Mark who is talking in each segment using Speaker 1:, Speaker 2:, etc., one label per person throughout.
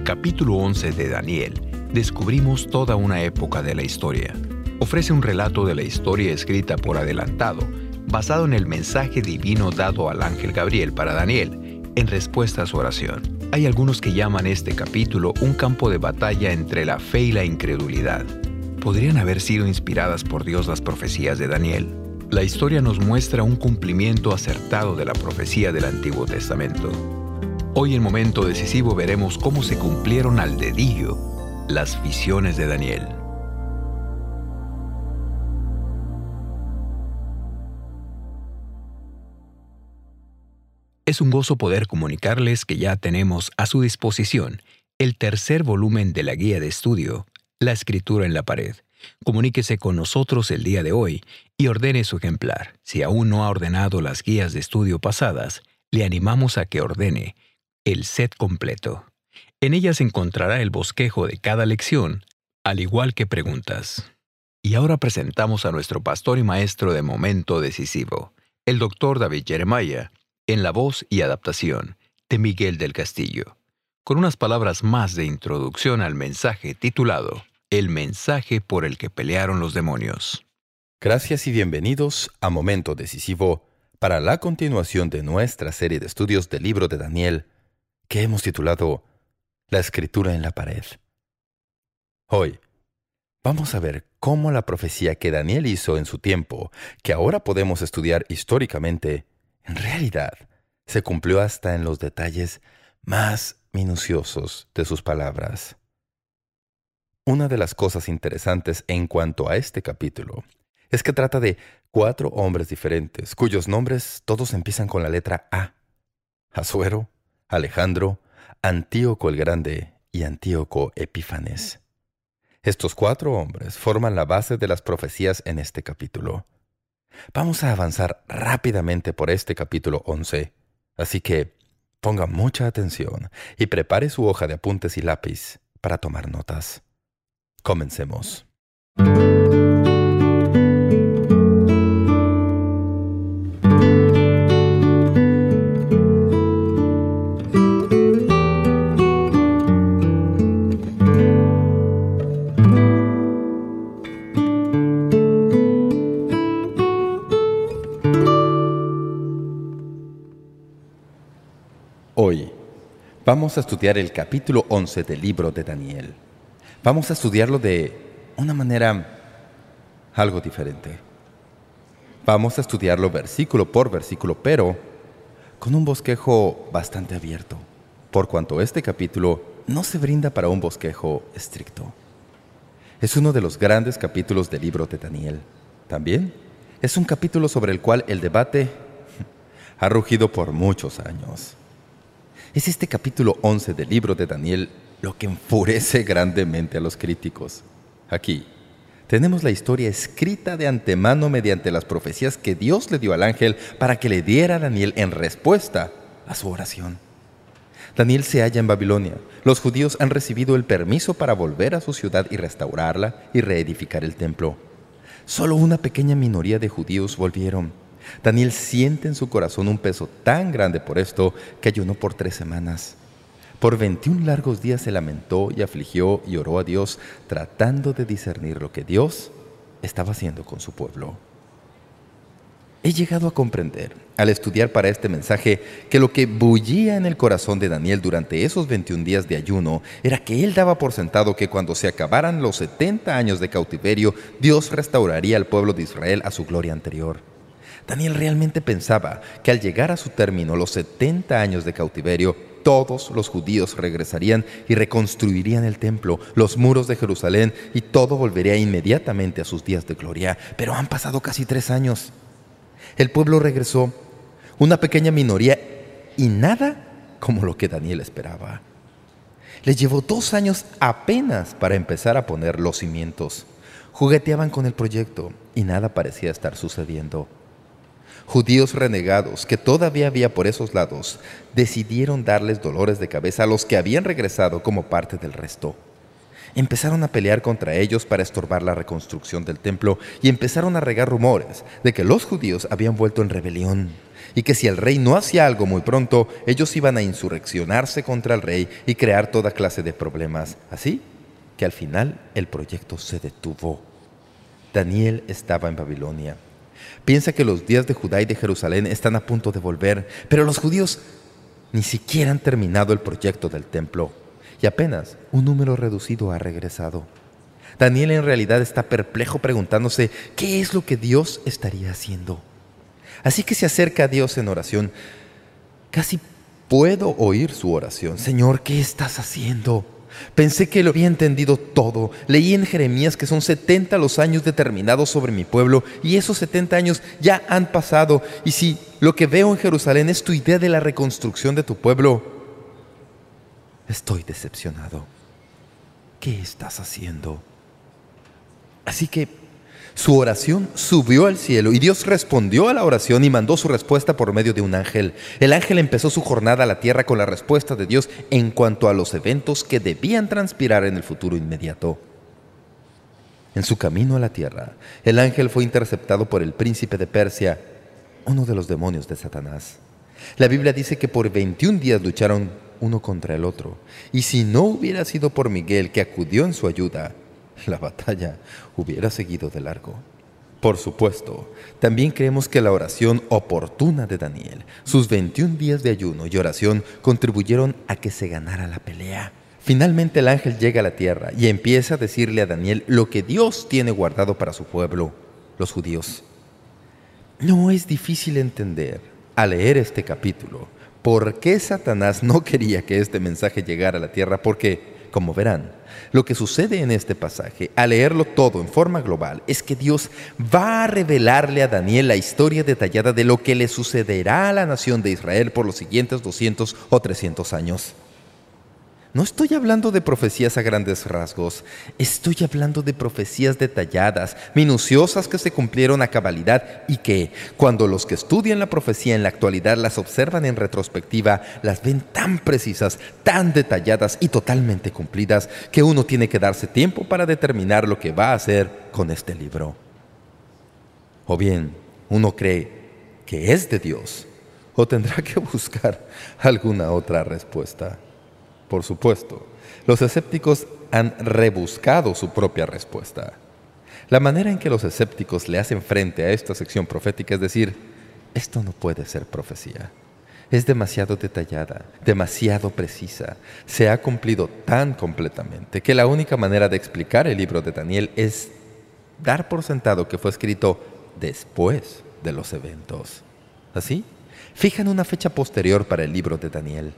Speaker 1: capítulo 11 de Daniel, descubrimos toda una época de la historia. Ofrece un relato de la historia escrita por adelantado, basado en el mensaje divino dado al ángel Gabriel para Daniel, en respuesta a su oración. Hay algunos que llaman este capítulo un campo de batalla entre la fe y la incredulidad. ¿Podrían haber sido inspiradas por Dios las profecías de Daniel? La historia nos muestra un cumplimiento acertado de la profecía del Antiguo Testamento. Hoy en Momento Decisivo veremos cómo se cumplieron al dedillo las visiones de Daniel. Es un gozo poder comunicarles que ya tenemos a su disposición el tercer volumen de la guía de estudio, La Escritura en la Pared. Comuníquese con nosotros el día de hoy y ordene su ejemplar. Si aún no ha ordenado las guías de estudio pasadas, le animamos a que ordene el set completo. En ellas encontrará el bosquejo de cada lección, al igual que preguntas. Y ahora presentamos a nuestro pastor y maestro de Momento Decisivo, el Dr. David Jeremiah, en la voz y adaptación de Miguel del Castillo, con unas palabras más de introducción al mensaje titulado El mensaje por el que pelearon los demonios.
Speaker 2: Gracias y bienvenidos a Momento Decisivo para la continuación de nuestra serie de estudios del libro de Daniel, que hemos titulado La Escritura en la Pared. Hoy vamos a ver cómo la profecía que Daniel hizo en su tiempo, que ahora podemos estudiar históricamente, en realidad se cumplió hasta en los detalles más minuciosos de sus palabras. Una de las cosas interesantes en cuanto a este capítulo es que trata de 4 hombres diferentes, cuyos nombres todos empiezan con la letra A: Asuero, Alejandro, Antíoco el Grande y Antíoco Epífanes. Estos 4 hombres forman la base de las profecías en este capítulo. Vamos a avanzar rápidamente por este capítulo 11, así que ponga mucha atención y prepare su hoja de apuntes y lápiz para tomar notas. Comencemos. Hoy vamos a estudiar el capítulo 11 del libro de Daniel. Vamos a estudiarlo de una manera algo diferente. Vamos a estudiarlo versículo por versículo, pero con un bosquejo bastante abierto, por cuanto este capítulo no se brinda para un bosquejo estricto. Es uno de los grandes capítulos del libro de Daniel. También es un capítulo sobre el cual el debate ha rugido por muchos años. Es este capítulo 11 del libro de Daniel lo que enfurece grandemente a los críticos. Aquí tenemos la historia escrita de antemano mediante las profecías que Dios le dio al ángel para que le diera a Daniel en respuesta a su oración. Daniel se halla en Babilonia. Los judíos han recibido el permiso para volver a su ciudad y restaurarla y reedificar el templo. Solo una pequeña minoría de judíos volvieron. Daniel siente en su corazón un peso tan grande por esto que ayunó por 3 semanas. Por 21 largos días se lamentó y afligió y oró a Dios, tratando de discernir lo que Dios estaba haciendo con su pueblo. He llegado a comprender, al estudiar para este mensaje, que lo que bullía en el corazón de Daniel durante esos 21 días de ayuno era que él daba por sentado que cuando se acabaran los 70 años de cautiverio, Dios restauraría al pueblo de Israel a su gloria anterior. Daniel realmente pensaba que al llegar a su término los 70 años de cautiverio, todos los judíos regresarían y reconstruirían el templo, los muros de Jerusalén, y todo volvería inmediatamente a sus días de gloria. Pero han pasado casi 3 años. El pueblo regresó, una pequeña minoría, y nada como lo que Daniel esperaba. Les llevó 2 años apenas para empezar a poner los cimientos. Jugueteaban con el proyecto y nada parecía estar sucediendo. Judíos renegados que todavía había por esos lados decidieron darles dolores de cabeza a los que habían regresado como parte del resto. Empezaron a pelear contra ellos para estorbar la reconstrucción del templo y empezaron a regar rumores de que los judíos habían vuelto en rebelión y que si el rey no hacía algo muy pronto, ellos iban a insurreccionarse contra el rey y crear toda clase de problemas. Así que al final el proyecto se detuvo. Daniel estaba en Babilonia. Piensa que los días de Judá y de Jerusalén están a punto de volver, pero los judíos ni siquiera han terminado el proyecto del templo y apenas un número reducido ha regresado. Daniel en realidad está perplejo preguntándose qué es lo que Dios estaría haciendo. Así que se acerca a Dios en oración. Casi puedo oír su oración. Señor, ¿qué estás haciendo? Pensé que lo había entendido todo. Leí en Jeremías que son 70 los años determinados sobre mi pueblo y esos 70 años ya han pasado. Y si lo que veo en Jerusalén es tu idea de la reconstrucción de tu pueblo, estoy decepcionado. ¿Qué estás haciendo? Así que su oración subió al cielo y Dios respondió a la oración y mandó su respuesta por medio de un ángel. El ángel empezó su jornada a la tierra con la respuesta de Dios en cuanto a los eventos que debían transpirar en el futuro inmediato. En su camino a la tierra, el ángel fue interceptado por el príncipe de Persia, uno de los demonios de Satanás. La Biblia dice que por 21 días lucharon uno contra el otro. Y si no hubiera sido por Miguel, que acudió en su ayuda, la batalla hubiera seguido de largo. Por supuesto, también creemos que la oración oportuna de Daniel, sus 21 días de ayuno y oración, contribuyeron a que se ganara la pelea. Finalmente el ángel llega a la tierra y empieza a decirle a Daniel lo que Dios tiene guardado para su pueblo, los judíos. No es difícil entender, al leer este capítulo, por qué Satanás no quería que este mensaje llegara a la tierra, porque, como verán, lo que sucede en este pasaje, al leerlo todo en forma global, es que Dios va a revelarle a Daniel la historia detallada de lo que le sucederá a la nación de Israel por los siguientes 200 o 300 años. No estoy hablando de profecías a grandes rasgos, estoy hablando de profecías detalladas, minuciosas que se cumplieron a cabalidad y que, cuando los que estudian la profecía en la actualidad las observan en retrospectiva, las ven tan precisas, tan detalladas y totalmente cumplidas que uno tiene que darse tiempo para determinar lo que va a hacer con este libro. O bien, uno cree que es de Dios o tendrá que buscar alguna otra respuesta. Por supuesto, los escépticos han rebuscado su propia respuesta. La manera en que los escépticos le hacen frente a esta sección profética es decir, esto no puede ser profecía. Es demasiado detallada, demasiado precisa. Se ha cumplido tan completamente que la única manera de explicar el libro de Daniel es dar por sentado que fue escrito después de los eventos. Así, fijan una fecha posterior para el libro de Daniel.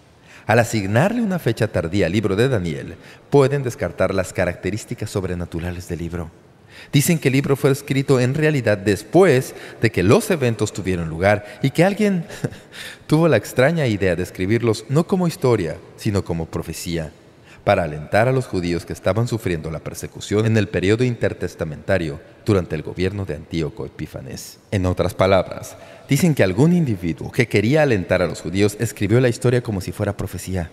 Speaker 2: Al asignarle una fecha tardía al libro de Daniel, pueden descartar las características sobrenaturales del libro. Dicen que el libro fue escrito en realidad después de que los eventos tuvieron lugar y que alguien tuvo la extraña idea de escribirlos no como historia, sino como profecía, para alentar a los judíos que estaban sufriendo la persecución en el periodo intertestamentario durante el gobierno de Antíoco Epífanes. En otras palabras, dicen que algún individuo que quería alentar a los judíos escribió la historia como si fuera profecía.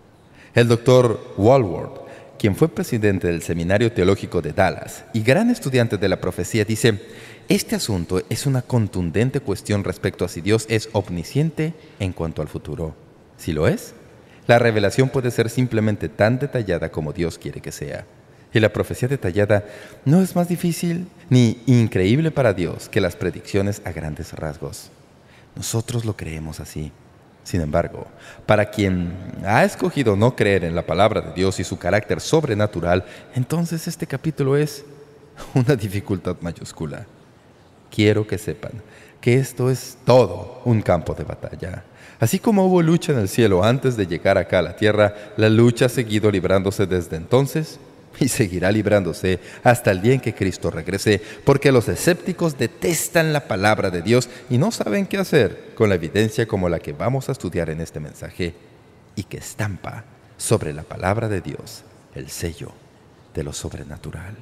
Speaker 2: El doctor Walworth, quien fue presidente del Seminario Teológico de Dallas y gran estudiante de la profecía, dice: este asunto es una contundente cuestión respecto a si Dios es omnisciente en cuanto al futuro. Si lo es, la revelación puede ser simplemente tan detallada como Dios quiere que sea. Y la profecía detallada no es más difícil ni increíble para Dios que las predicciones a grandes rasgos. Nosotros lo creemos así. Sin embargo, para quien ha escogido no creer en la palabra de Dios y su carácter sobrenatural, entonces este capítulo es una dificultad mayúscula. Quiero que sepan que esto es todo un campo de batalla. Así como hubo lucha en el cielo antes de llegar acá a la tierra, la lucha ha seguido librándose desde entonces y seguirá librándose hasta el día en que Cristo regrese, porque los escépticos detestan la palabra de Dios y no saben qué hacer con la evidencia como la que vamos a estudiar en este mensaje y que estampa sobre la palabra de Dios el sello de lo sobrenatural.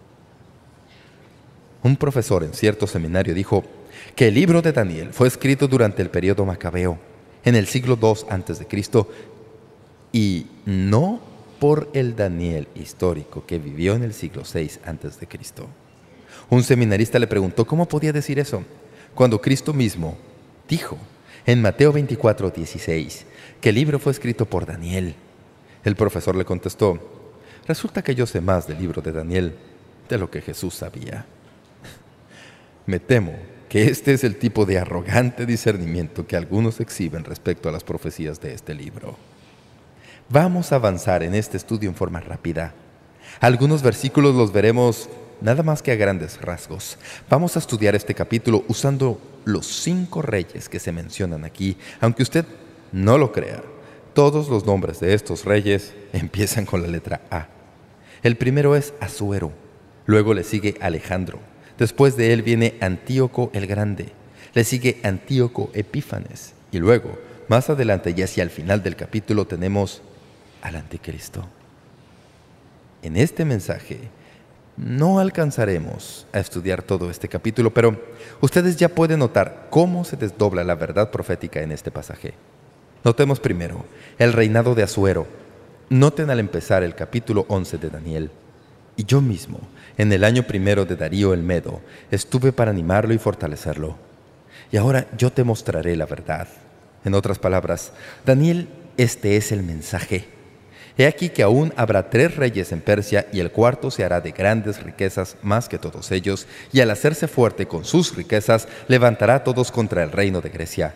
Speaker 2: Un profesor en cierto seminario dijo que el libro de Daniel fue escrito durante el período macabeo, en el siglo II a.C., y no por el Daniel histórico que vivió en el siglo VI a.C. Un seminarista le preguntó cómo podía decir eso, cuando Cristo mismo dijo en Mateo 24:16 que el libro fue escrito por Daniel. El profesor le contestó: resulta que yo sé más del libro de Daniel de lo que Jesús sabía. Me temo que este es el tipo de arrogante discernimiento que algunos exhiben respecto a las profecías de este libro. Vamos a avanzar en este estudio en forma rápida. Algunos versículos los veremos nada más que a grandes rasgos. Vamos a estudiar este capítulo usando los 5 reyes que se mencionan aquí. Aunque usted no lo crea, todos los nombres de estos reyes empiezan con la letra A. El primero es Asuero, luego le sigue Alejandro. Después de él viene Antíoco el Grande, le sigue Antíoco Epífanes y luego, más adelante y hacia el final del capítulo, tenemos al Anticristo. En este mensaje no alcanzaremos a estudiar todo este capítulo, pero ustedes ya pueden notar cómo se desdobla la verdad profética en este pasaje. Notemos primero el reinado de Asuero. Noten al empezar el capítulo 11 de Daniel: y yo mismo, en el año 1 de Darío el Medo, estuve para animarlo y fortalecerlo. Y ahora yo te mostraré la verdad. En otras palabras, Daniel, este es el mensaje. He aquí que aún habrá 3 reyes en Persia, y el cuarto se hará de grandes riquezas más que todos ellos, y al hacerse fuerte con sus riquezas, levantará a todos contra el reino de Grecia.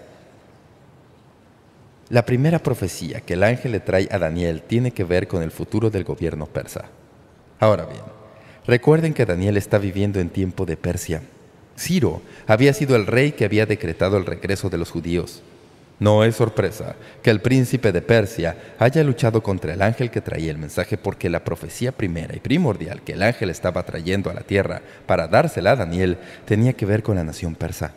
Speaker 2: La primera profecía que el ángel le trae a Daniel tiene que ver con el futuro del gobierno persa. Ahora bien, recuerden que Daniel está viviendo en tiempo de Persia. Ciro había sido el rey que había decretado el regreso de los judíos. No es sorpresa que el príncipe de Persia haya luchado contra el ángel que traía el mensaje, porque la profecía primera y primordial que el ángel estaba trayendo a la tierra para dársela a Daniel tenía que ver con la nación persa.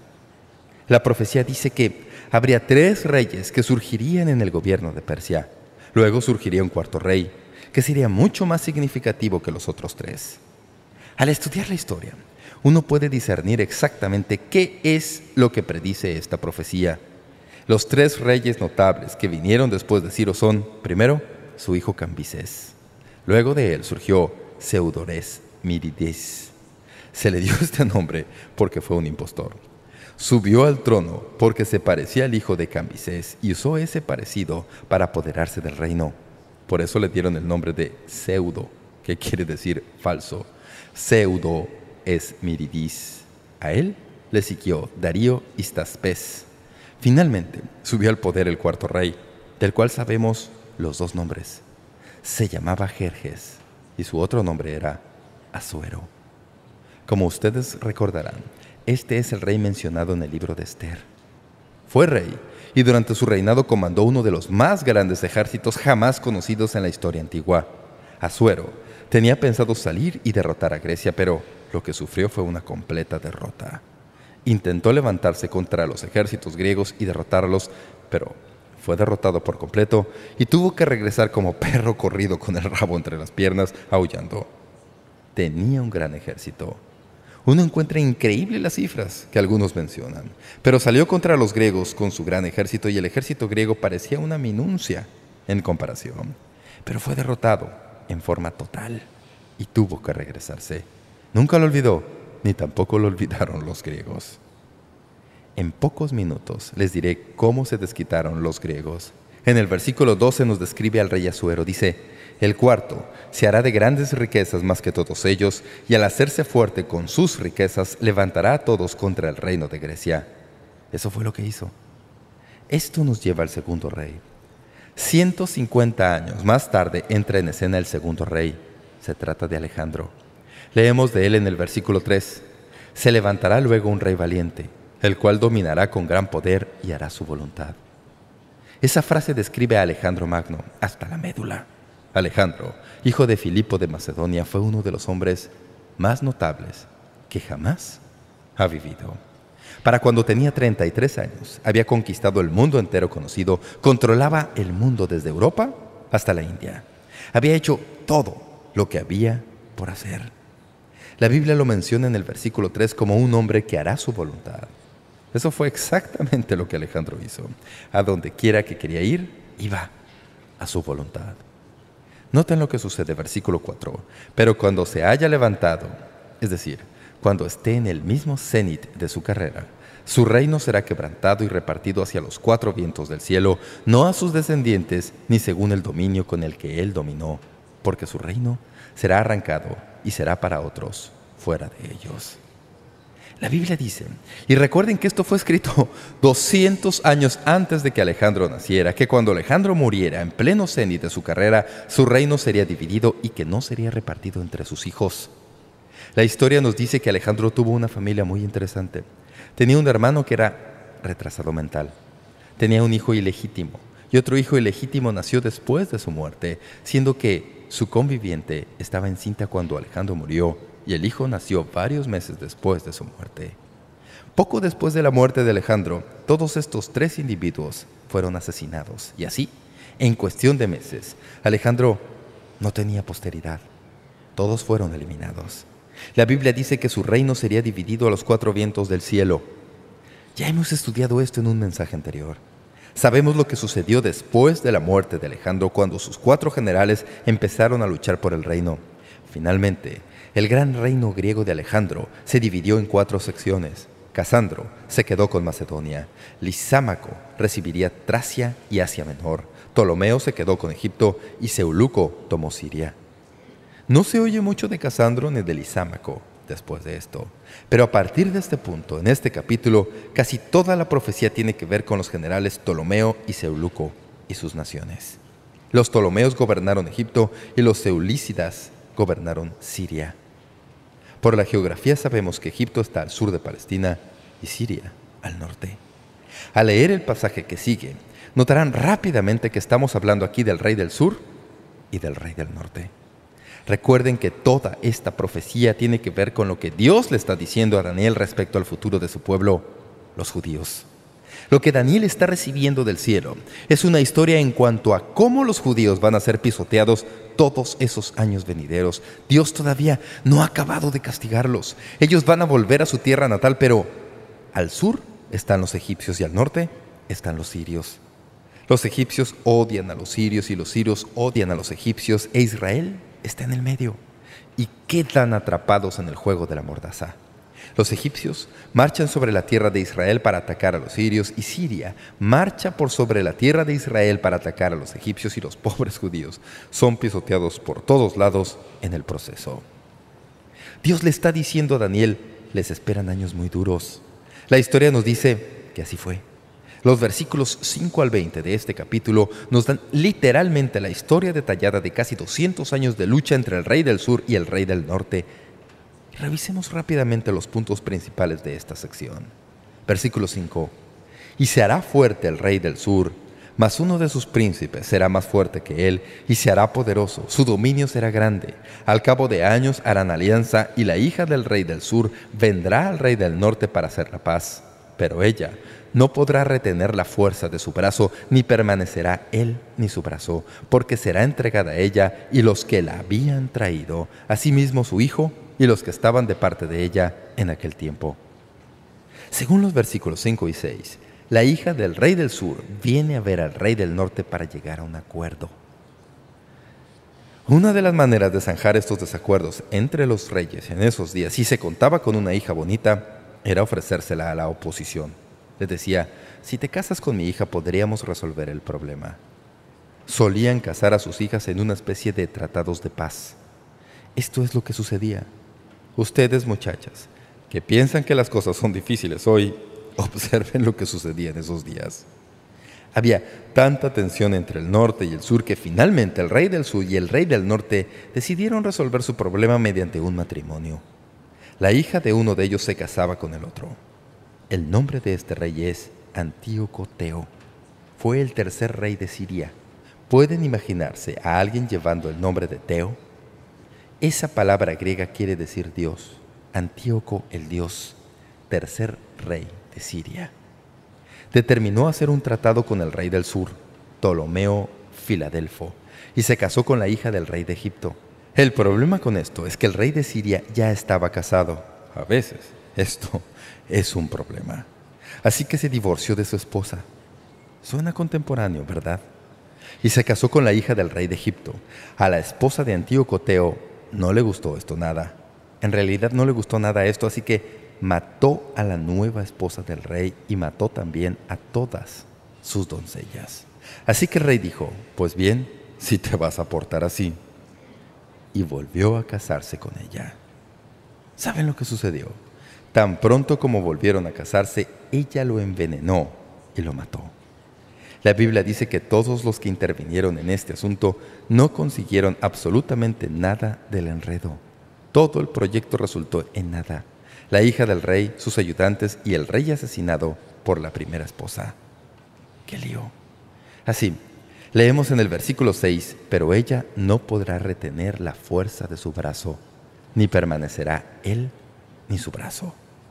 Speaker 2: La profecía dice que habría 3 reyes que surgirían en el gobierno de Persia. Luego surgiría un cuarto rey, que sería mucho más significativo que los otros 3. Al estudiar la historia, uno puede discernir exactamente qué es lo que predice esta profecía. Los 3 reyes notables que vinieron después de Ciro son, primero, su hijo Cambises. Luego de él surgió Seudores Miridis. Se le dio este nombre porque fue un impostor. Subió al trono porque se parecía al hijo de Cambises y usó ese parecido para apoderarse del reino. Por eso le dieron el nombre de Pseudo, que quiere decir falso. Pseudo es Miridis. A él le siguió Darío Istaspes. Finalmente subió al poder el cuarto rey, del cual sabemos los 2 nombres. Se llamaba Jerjes y su otro nombre era Asuero. Como ustedes recordarán, este es el rey mencionado en el libro de Esther. Fue rey y durante su reinado comandó uno de los más grandes ejércitos jamás conocidos en la historia antigua. Asuero tenía pensado salir y derrotar a Grecia, pero lo que sufrió fue una completa derrota. Intentó levantarse contra los ejércitos griegos y derrotarlos, pero fue derrotado por completo y tuvo que regresar como perro corrido con el rabo entre las piernas, aullando. Tenía un gran ejército. Uno encuentra increíbles las cifras que algunos mencionan, pero salió contra los griegos con su gran ejército y el ejército griego parecía una minucia en comparación. Pero fue derrotado en forma total y tuvo que regresarse. Nunca lo olvidó, ni tampoco lo olvidaron los griegos. En pocos minutos les diré cómo se desquitaron los griegos. En el versículo 12 nos describe al rey Asuero. Dice: el cuarto se hará de grandes riquezas más que todos ellos, y al hacerse fuerte con sus riquezas, levantará a todos contra el reino de Grecia. Eso fue lo que hizo. Esto nos lleva al segundo rey. 150 años más tarde entra en escena el segundo rey. Se trata de Alejandro. Leemos de él en el versículo 3. Se levantará luego un rey valiente, el cual dominará con gran poder y hará su voluntad. Esa frase describe a Alejandro Magno hasta la médula. Alejandro, hijo de Filipo de Macedonia, fue uno de los hombres más notables que jamás ha vivido. Para cuando tenía 33 años, había conquistado el mundo entero conocido, controlaba el mundo desde Europa hasta la India. Había hecho todo lo que había por hacer. La Biblia lo menciona en el versículo 3 como un hombre que hará su voluntad. Eso fue exactamente lo que Alejandro hizo. A donde quiera que quería ir, iba a su voluntad. Noten lo que sucede, versículo 4. Pero cuando se haya levantado, es decir, cuando esté en el mismo cenit de su carrera, Su reino será quebrantado y repartido hacia los 4 vientos del cielo, no a sus descendientes, ni según el dominio con el que él dominó, porque su reino será arrancado y será para otros fuera de ellos. La Biblia dice, y recuerden que esto fue escrito 200 años antes de que Alejandro naciera, que cuando Alejandro muriera en pleno cenit de su carrera, su reino sería dividido y que no sería repartido entre sus hijos. La historia nos dice que Alejandro tuvo una familia muy interesante. Tenía un hermano que era retrasado mental. Tenía un hijo ilegítimo y otro hijo ilegítimo nació después de su muerte, siendo que su conviviente estaba encinta cuando Alejandro murió y el hijo nació varios meses después de su muerte. Poco después de la muerte de Alejandro, todos estos 3 individuos fueron asesinados y así, en cuestión de meses, Alejandro no tenía posteridad. Todos fueron eliminados. La Biblia dice que su reino sería dividido a los 4 vientos del cielo. Ya hemos estudiado esto en un mensaje anterior. Sabemos lo que sucedió después de la muerte de Alejandro cuando sus 4 generales empezaron a luchar por el reino. Finalmente, el gran reino griego de Alejandro se dividió en 4 secciones. Casandro se quedó con Macedonia. Lisímaco recibiría Tracia y Asia Menor. Ptolomeo se quedó con Egipto y Seuluco tomó Siria. No se oye mucho de Casandro ni de Lisímaco después de esto. Pero a partir de este punto, en este capítulo, casi toda la profecía tiene que ver con los generales Ptolomeo y Seuluco y sus naciones. Los Ptolomeos gobernaron Egipto y los Seulícidas gobernaron Siria. Por la geografía sabemos que Egipto está al sur de Palestina y Siria al norte. Al leer el pasaje que sigue, notarán rápidamente que estamos hablando aquí del rey del sur y del rey del norte. Recuerden que toda esta profecía tiene que ver con lo que Dios le está diciendo a Daniel respecto al futuro de su pueblo, los judíos. Lo que Daniel está recibiendo del cielo es una historia en cuanto a cómo los judíos van a ser pisoteados todos esos años venideros. Dios todavía no ha acabado de castigarlos. Ellos van a volver a su tierra natal, pero al sur están los egipcios y al norte están los sirios. Los egipcios odian a los sirios y los sirios odian a los egipcios, e Israel está en el medio y quedan atrapados en el juego de la mordaza. Los egipcios marchan sobre la tierra de Israel para atacar a los sirios y Siria marcha por sobre la tierra de Israel para atacar a los egipcios, y los pobres judíos son pisoteados por todos lados en el proceso. Dios le está diciendo a Daniel, les esperan años muy duros. La historia nos dice que así fue. Los versículos 5 al 20 de este capítulo nos dan literalmente la historia detallada de casi 200 años de lucha entre el rey del sur y el rey del norte. Revisemos rápidamente los puntos principales de esta sección. Versículo 5. Y se hará fuerte el rey del sur, mas uno de sus príncipes será más fuerte que él, y se hará poderoso, su dominio será grande. Al cabo de años harán alianza, y la hija del rey del sur vendrá al rey del norte para hacer la paz. Pero ella no podrá retener la fuerza de su brazo, ni permanecerá él ni su brazo, porque será entregada a ella y los que la habían traído, asimismo su hijo y los que estaban de parte de ella en aquel tiempo. Según los versículos 5 y 6, la hija del rey del sur viene a ver al rey del norte para llegar a un acuerdo. Una de las maneras de zanjar estos desacuerdos entre los reyes en esos días, si se contaba con una hija bonita, era ofrecérsela a la oposición. Les decía, si te casas con mi hija podríamos resolver el problema. Solían casar a sus hijas en una especie de tratados de paz. Esto es lo que sucedía. Ustedes, muchachas, que piensan que las cosas son difíciles hoy, observen lo que sucedía en esos días. Había tanta tensión entre el norte y el sur que finalmente el rey del sur y el rey del norte decidieron resolver su problema mediante un matrimonio. La hija de uno de ellos se casaba con el otro. El nombre de este rey es Antíoco Teo. Fue el tercer rey de Siria. ¿Pueden imaginarse a alguien llevando el nombre de Teo? Esa palabra griega quiere decir Dios. Antíoco el Dios, tercer rey de Siria. Determinó hacer un tratado con el rey del sur, Ptolomeo Filadelfo, y se casó con la hija del rey de Egipto. El problema con esto es que el rey de Siria ya estaba casado. A veces esto es un problema. Así que se divorció de su esposa. Suena contemporáneo, ¿verdad? Y se casó con la hija del rey de Egipto. A la esposa de Antíoco Teo no le gustó esto nada. En realidad no le gustó nada esto, así que mató a la nueva esposa del rey y mató también a todas sus doncellas. Así que el rey dijo: «Pues bien, si te vas a portar así». Y volvió a casarse con ella. ¿Saben lo que sucedió? Tan pronto como volvieron a casarse, ella lo envenenó y lo mató. La Biblia dice que todos los que intervinieron en este asunto no consiguieron absolutamente nada del enredo. Todo el proyecto resultó en nada. La hija del rey, sus ayudantes y el rey asesinado por la primera esposa. ¡Qué lío! Así, leemos en el versículo 6, «Pero ella no podrá retener la fuerza de su brazo, ni permanecerá él ni su brazo».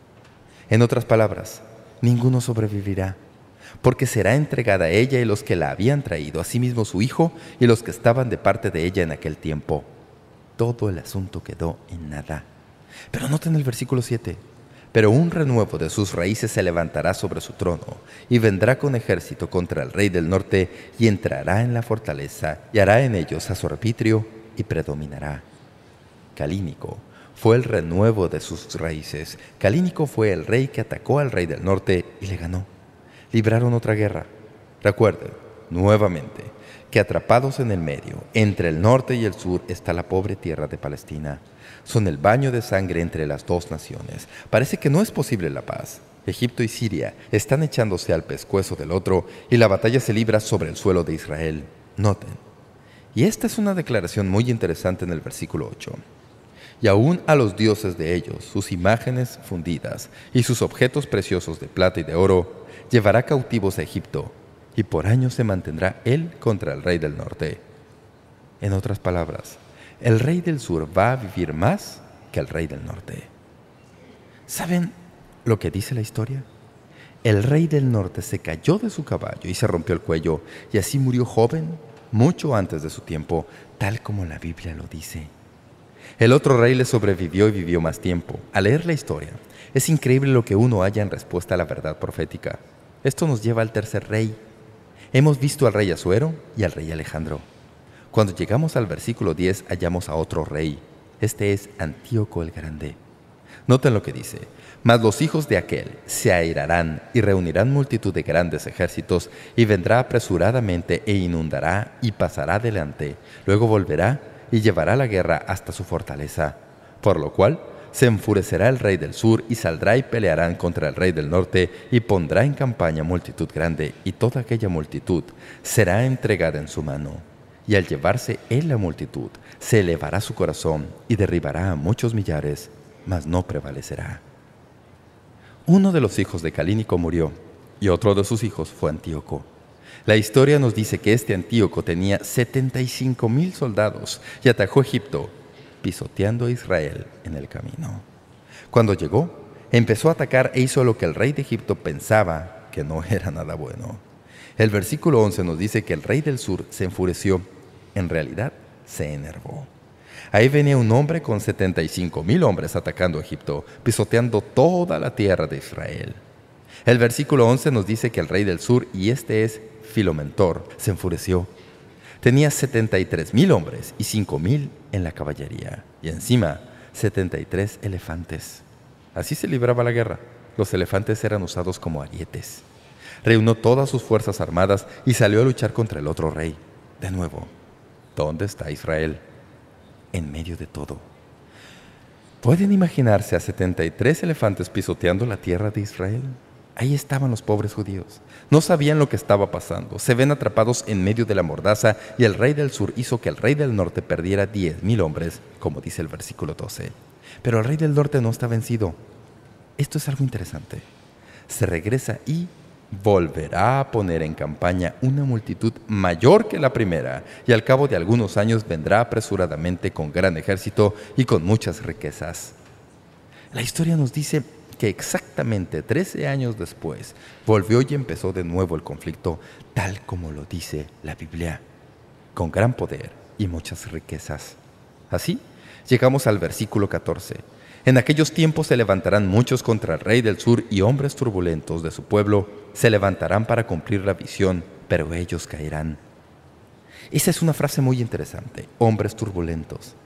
Speaker 2: En otras palabras, ninguno sobrevivirá, porque será entregada a ella y los que la habían traído, asimismo su hijo y los que estaban de parte de ella en aquel tiempo. Todo el asunto quedó en nada. Pero noten el versículo 7. «Pero un renuevo de sus raíces se levantará sobre su trono, y vendrá con ejército contra el rey del norte, y entrará en la fortaleza, y hará en ellos a su arbitrio, y predominará». Calínico fue el renuevo de sus raíces. Calínico fue el rey que atacó al rey del norte y le ganó. Libraron otra guerra. Recuerden, nuevamente, que atrapados en el medio, entre el norte y el sur, está la pobre tierra de Palestina. Son el baño de sangre entre las dos naciones. Parece que no es posible la paz. Egipto y Siria están echándose al pescuezo del otro y la batalla se libra sobre el suelo de Israel. Noten. Y esta es una declaración muy interesante en el versículo 8. «Y aún a los dioses de ellos, sus imágenes fundidas y sus objetos preciosos de plata y de oro, llevará cautivos a Egipto, y por años se mantendrá él contra el rey del norte». En otras palabras, el rey del sur va a vivir más que el rey del norte. ¿Saben lo que dice la historia? El rey del norte se cayó de su caballo y se rompió el cuello, y así murió joven, mucho antes de su tiempo, tal como la Biblia lo dice. El otro rey le sobrevivió y vivió más tiempo. Al leer la historia, es increíble lo que uno halla en respuesta a la verdad profética. Esto nos lleva al tercer rey. Hemos visto al rey Asuero y al rey Alejandro. Cuando llegamos al versículo 10, hallamos a otro rey. Este es Antíoco el Grande. Noten lo que dice: «Mas los hijos de aquel se airarán y reunirán multitud de grandes ejércitos, y vendrá apresuradamente e inundará y pasará delante. Luego volverá y llevará la guerra hasta su fortaleza. Por lo cual se enfurecerá el rey del sur y saldrá y pelearán contra el rey del norte y pondrá en campaña multitud grande, y toda aquella multitud será entregada en su mano. Y al llevarse él la multitud, se elevará su corazón y derribará a muchos millares, mas no prevalecerá». Uno de los hijos de Calínico murió, y otro de sus hijos fue Antíoco. La historia nos dice que este Antíoco tenía 75,000 soldados y atacó Egipto, pisoteando a Israel en el camino. Cuando llegó, empezó a atacar e hizo lo que el rey de Egipto pensaba que no era nada bueno. El versículo 11 nos dice que el rey del sur se enfureció. En realidad, se enervó. Ahí venía un hombre con 75,000 hombres atacando a Egipto, pisoteando toda la tierra de Israel. El versículo 11 nos dice que el rey del sur, y este es Filomentor, se enfureció. Tenía 73,000 hombres y 5,000 en la caballería, y encima 73 elefantes. Así se libraba la guerra. Los elefantes eran usados como arietes. Reunió todas sus fuerzas armadas y salió a luchar contra el otro rey. De nuevo, ¿dónde está Israel? En medio de todo. ¿Pueden imaginarse a 73 elefantes pisoteando la tierra de Israel? Ahí estaban los pobres judíos. No sabían lo que estaba pasando. Se ven atrapados en medio de la mordaza, y el rey del sur hizo que el rey del norte perdiera 10,000 hombres, como dice el versículo 12. Pero el rey del norte no está vencido. Esto es algo interesante. Se regresa y volverá a poner en campaña una multitud mayor que la primera, y al cabo de algunos años vendrá apresuradamente con gran ejército y con muchas riquezas. La historia nos dice que exactamente 13 años después volvió y empezó de nuevo el conflicto, tal como lo dice la Biblia, con gran poder y muchas riquezas. Así, llegamos al versículo 14. En aquellos tiempos se levantarán muchos contra el rey del sur, y hombres turbulentos de su pueblo se levantarán para cumplir la visión, pero ellos caerán. Esa es una frase muy interesante, hombres turbulentos.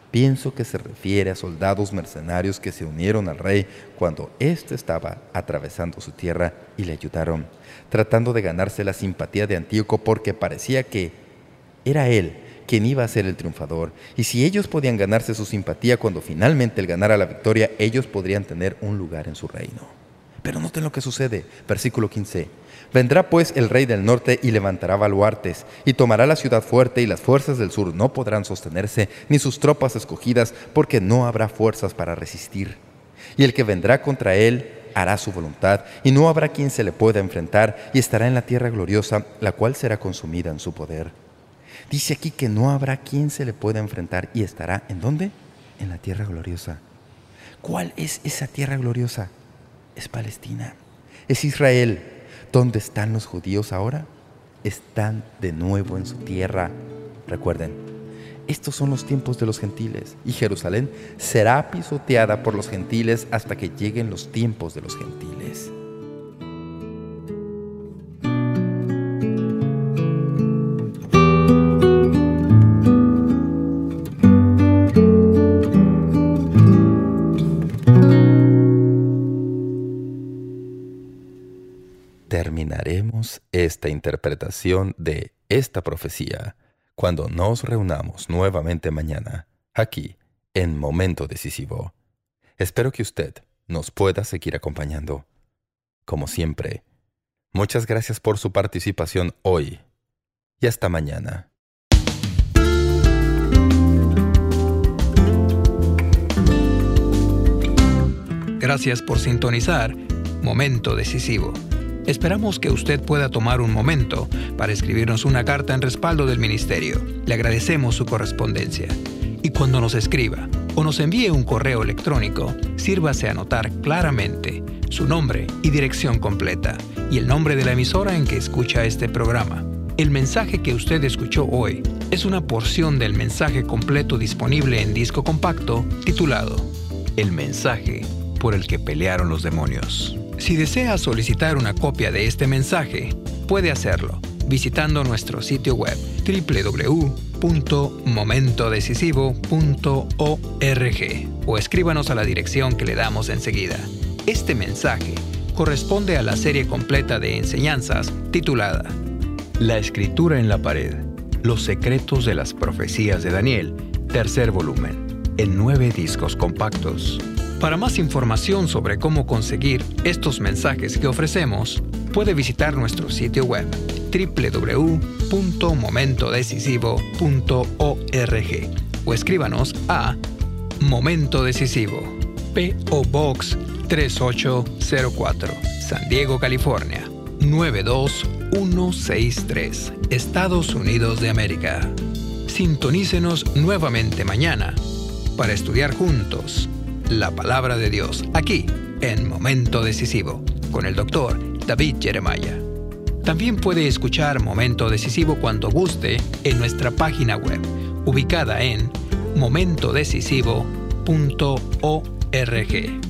Speaker 2: Pienso que se refiere a soldados mercenarios que se unieron al rey cuando éste estaba atravesando su tierra y le ayudaron, tratando de ganarse la simpatía de Antíoco porque parecía que era él quien iba a ser el triunfador. Y si ellos podían ganarse su simpatía cuando finalmente él ganara la victoria, ellos podrían tener un lugar en su reino. Pero noten lo que sucede. Versículo 15. Vendrá pues el rey del norte y levantará baluartes, y tomará la ciudad fuerte, y las fuerzas del sur no podrán sostenerse, ni sus tropas escogidas, porque no habrá fuerzas para resistir. Y el que vendrá contra él hará su voluntad, y no habrá quien se le pueda enfrentar, y estará en la tierra gloriosa, la cual será consumida en su poder. Dice aquí que no habrá quien se le pueda enfrentar, y estará, ¿en dónde? En la tierra gloriosa. ¿Cuál es esa tierra gloriosa? Es Palestina, es Israel. ¿Dónde están los judíos ahora? Están de nuevo en su tierra. Recuerden, estos son los tiempos de los gentiles, y Jerusalén será pisoteada por los gentiles hasta que lleguen los tiempos de los gentiles. Terminaremos esta interpretación de esta profecía cuando nos reunamos nuevamente mañana, aquí, en Momento Decisivo. Espero que usted nos pueda seguir acompañando. Como siempre, muchas gracias por su participación hoy y hasta mañana.
Speaker 1: Gracias por sintonizar Momento Decisivo. Esperamos que usted pueda tomar un momento para escribirnos una carta en respaldo del ministerio. Le agradecemos su correspondencia. Y cuando nos escriba o nos envíe un correo electrónico, sírvase a anotar claramente su nombre y dirección completa y el nombre de la emisora en que escucha este programa. El mensaje que usted escuchó hoy es una porción del mensaje completo disponible en disco compacto titulado El mensaje por el que pelearon los demonios. Si desea solicitar una copia de este mensaje, puede hacerlo visitando nuestro sitio web www.momentodecisivo.org o escríbanos a la dirección que le damos enseguida. Este mensaje corresponde a la serie completa de enseñanzas titulada La Escritura en la Pared, los secretos de las profecías de Daniel, tercer volumen, en 9 discos compactos. Para más información sobre cómo conseguir estos mensajes que ofrecemos, puede visitar nuestro sitio web www.momentodecisivo.org o escríbanos a Momento Decisivo, P.O. Box 3804, San Diego, California, 92163, Estados Unidos de América. Sintonícenos nuevamente mañana para estudiar juntos la Palabra de Dios, aquí en Momento Decisivo, con el Dr. David Jeremiah. También puede escuchar Momento Decisivo cuando guste en nuestra página web, ubicada en momentodecisivo.org.